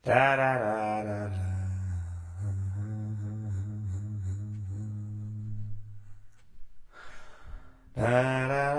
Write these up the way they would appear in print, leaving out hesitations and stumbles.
Da da da da da. Da da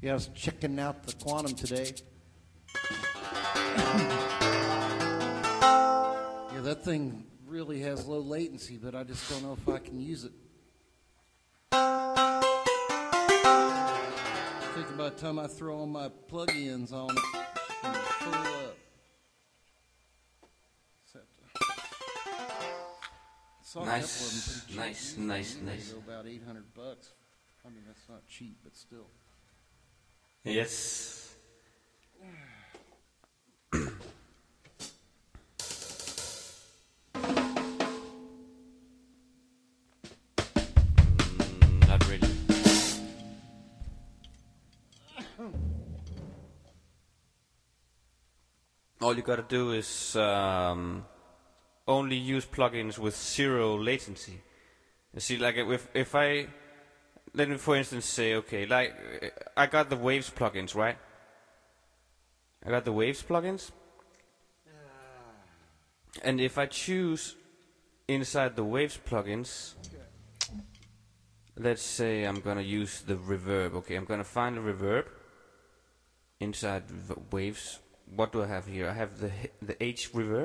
Yeah, I was checking out the Quantum today. Yeah, that thing really has low latency, but I just don't know if I can use it. I think by the time I throw all my plug-ins on it, it's going to fill up. Nice. About $800. I mean, that's not cheap, but still. Yes. Not really. All you gotta do is only use plugins with zero latency. You see, like if I let me for instance say, okay, like I got the Waves plugins, right? I got the Waves plugins, and if I choose inside the Waves plugins, let's say I'm gonna use the reverb. Okay, I'm gonna find the reverb inside Waves. What do I have here? I have the H reverb,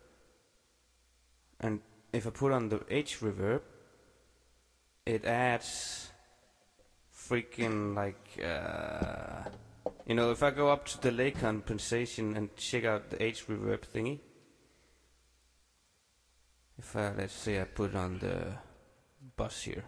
and if I put on the H reverb, it adds freaking like if I go up to delay compensation and check out the H reverb thingy. If I let's say I put on the bus here.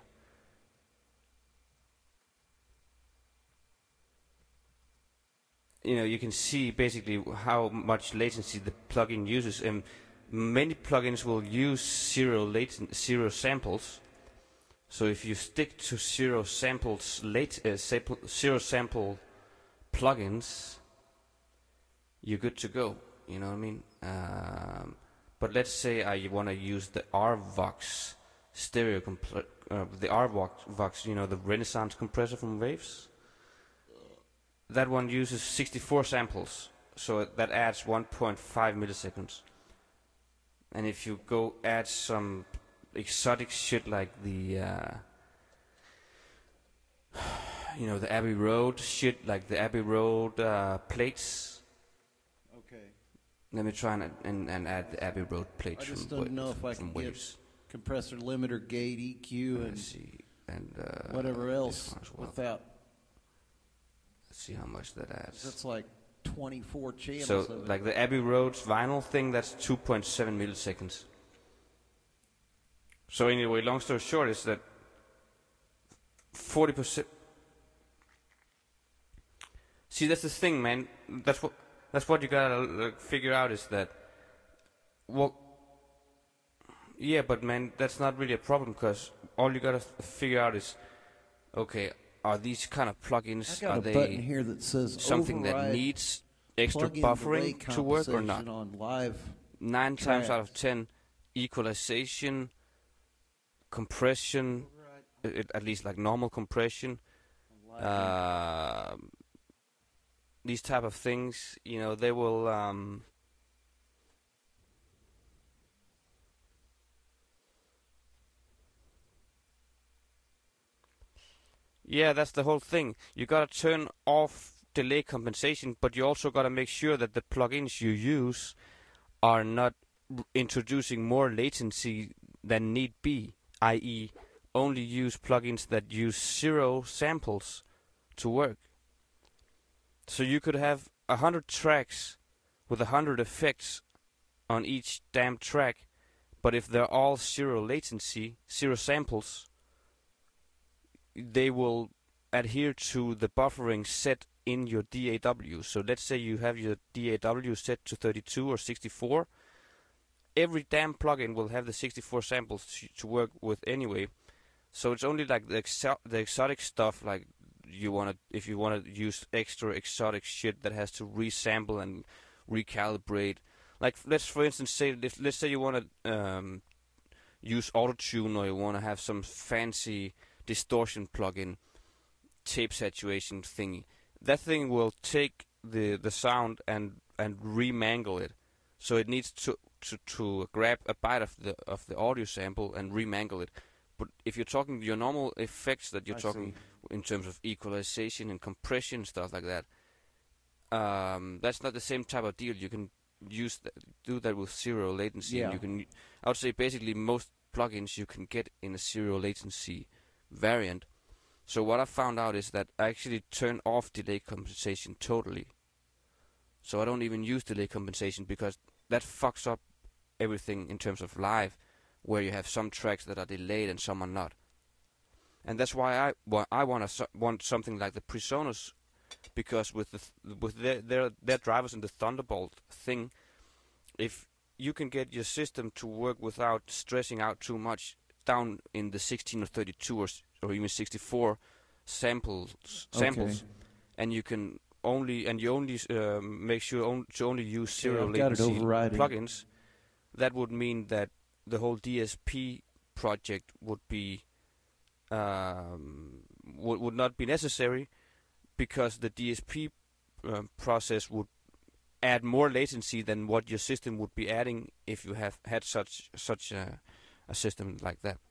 You can see basically how much latency the plugin uses, and many plugins will use zero samples. So if you stick to zero sample plugins, you're good to go. You know what I mean? But let's say I want to use the RVox stereo the RVox, the Renaissance compressor from Waves. That one uses 64 samples, so that adds 1.5 milliseconds. And if you go add some exotic shit like the the Abbey Road shit, like the Abbey Road plates. Okay. Let me try and add the Abbey Road plates. I just don't know if I can Waves. Get compressor, limiter, gate, EQ, and whatever else without. Let's see how much that adds. That's like 24 channels. So, like the Abbey Road's vinyl thing, that's 2.7 milliseconds. So anyway, long story short is that 40%. See, that's the thing, man. That's what you gotta figure out is that. Well, yeah, but man, that's not really a problem because all you gotta figure out is, okay, are these kind of plugins, are they button here that says something that needs extra buffering to work or not? On live 9 times out of 10, equalization, compression, at least like normal compression, these type of things, they will yeah, that's the whole thing. You gotta turn off delay compensation, but you also gotta make sure that the plugins you use are not introducing more latency than need be, i.e. only use plugins that use zero samples to work. So you could have 100 tracks with 100 effects on each damn track, but if they're all zero latency, zero samples, they will adhere to the buffering set in your DAW. So let's say you have your DAW set to 32 or 64. Every damn plugin will have the 64 samples to work with anyway. So it's only like the exotic stuff, like if you want to use extra exotic shit that has to resample and recalibrate. Like for instance say let's say you want to use autotune, or you want to have some fancy distortion plugin, tape saturation thingy. That thing will take the sound and remangle it. So it needs to grab a bite of the audio sample and remangle it. But if you're talking your normal effects that you're talking in terms of equalization and compression, stuff like that. That's not the same type of deal. You can do that with zero latency. Yeah. You can, I would say, basically most plugins you can get in a zero latency variant. So what I found out is that I actually turn off delay compensation totally. So I don't even use delay compensation because that fucks up everything in terms of live, where you have some tracks that are delayed and some are not. And that's why I want something like the PreSonus, because with their drivers and the Thunderbolt thing, if you can get your system to work without stressing out too much down in the 16 or 32 or even 64 samples, and you can only make sure to only use zero latency plugins, that would mean that the whole DSP project would be would not be necessary, because the DSP process would add more latency than what your system would be adding if you have had such a system like that.